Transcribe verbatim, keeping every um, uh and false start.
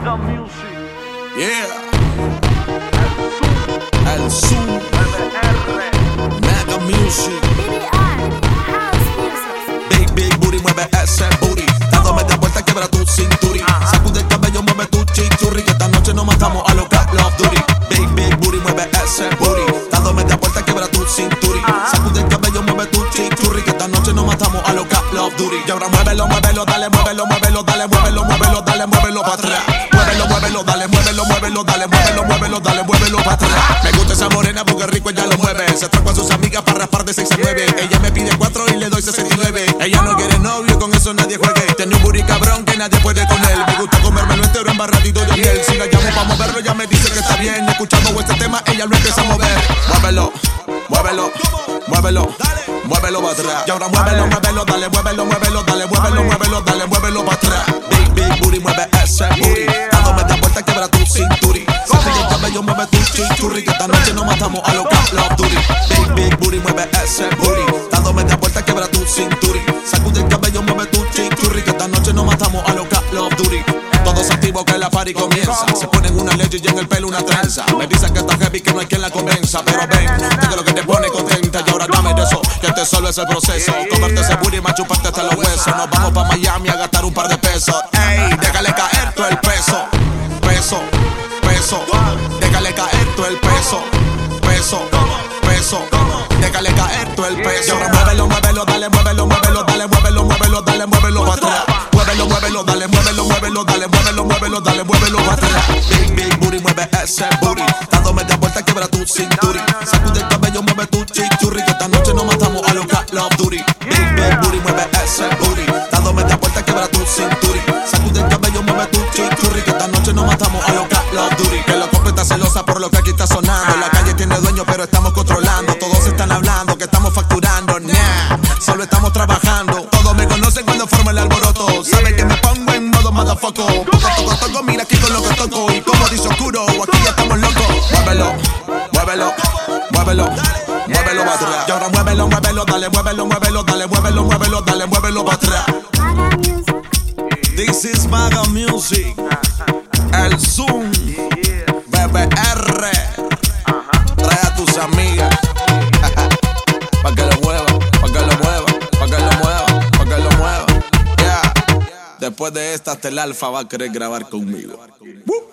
Maga Music. Yeah. El Zoom. Maga Music. Big, big booty, mueve ese booty. Dando media vuelta, quebra tu cinturri. Sacude el cabello, mueve tu chichurri. Que esta noche nos matamos a lo que Call of Duty. Big, big booty, mueve ese booty. Dando media vuelta, quebra tu cinturri. Sacude el cabello, mueve tu chichurri. Que esta noche nos matamos a lo que Call of Duty. Y ahora muévelo, muévelo, dale, muévelo, muévelo, dale, muévelo, muévelo, dale, muévelo para atrás. Muévelo, muévelo, dale, muévelo, muévelo, dale, muévelo, muévelo, dale, muévelo para atrás. Me gusta esa morena porque rico ella lo mueve. Se atrapa a sus amigas para raspar de seis a nueve. Ella me pide cuatro y le doy sesenta y nueve. Ella no quiere novio, con eso nadie juegue. Tiene un booty cabrón que nadie puede con él. Me gusta comérmelo entero embarradito de miel. Si la llamo pa' moverlo, ella me dice que está bien. Escuchando este tema, ella lo empieza a mover. Muévelo, muévelo, muévelo, muévelo para atrás. Y ahora muévelo, muévelo, dale, muévelo, muévelo, dale, muévelo, muévelo, dale, muévelo para atrás. Big, big booty, mueve ese booty. Dando media vuelta, quebra tu cinturri. Sacude el cabello, mueve tu chichurri. Que esta noche nos matamos a lo Call of Duty. Big, big booty, mueve ese booty. Dando media vuelta, quebra tu cinturri. Sacude el cabello, mueve tu chichurri. Que esta noche nos matamos a lo Call of Duty. Todos activos que la party comienza. Se ponen una leche y en el pelo una trenza. Me dicen que está heavy, que no hay quien la convenza. Pero ven, tengo lo que te pone contenta. Y ahora dame de eso, que este solo es el proceso. Comerte ese booty y más chuparte hasta los huesos. Nos vamos pa' Miami a gastar un par de pesos. Ey, déjale caer todo el peso. Peso, peso. Déjale caer todo el peso. Peso, peso. Déjale caer todo el peso. Y ahora muévelo, muévelo, dale, muévelo, muévelo, dale, muévelo, muévelo, dale, muévelo para atrás. Muévelo, muévelo, dale, muévelo, muévelo, dale, muévelo, muévelo, dale, muévelo para atrás. Big, big booty, mueve ese booty. Dando media vuelta, quebra tu cinturri. Sacude el cabello, mueve tu chichurri. Que esta noche nos matamos a lo Call of Duty. Big, big booty, mueve ese booty. Dando media vuelta, quebra tu cinturri. Sacude el cabello, mueve tu chichurri. Que esta noche nos matamos a lo Call of Duty. Que la compa está celosa por lo que aquí está sonando. La calle tiene dueño, pero estamos controlando. Todos están hablando que estamos facturando. Nah, solo estamos trabajando. Todos me conocen cuando formo el alboroto. Saben que me pongo en modo motherfucker. Poco toco, toco, mira aquí con lo que toco. Y como dice Oscuro, aquí ya estamos locos. Muévelo, muévelo, muévelo, muévelo para atrás. Y ahora muévelo, muévelo, dale, muévelo, muévelo, dale, muévelo, muévelo, dale, muévelo para atrás. This is Maga Music. El Zoom. B B R. Trae a tus amigas. Pa' que lo mueva, pa' que lo mueva, pa' que lo mueva, pa' que lo mueva. Yeah. Después de esta, hasta el Alfa va a querer grabar conmigo. Woo.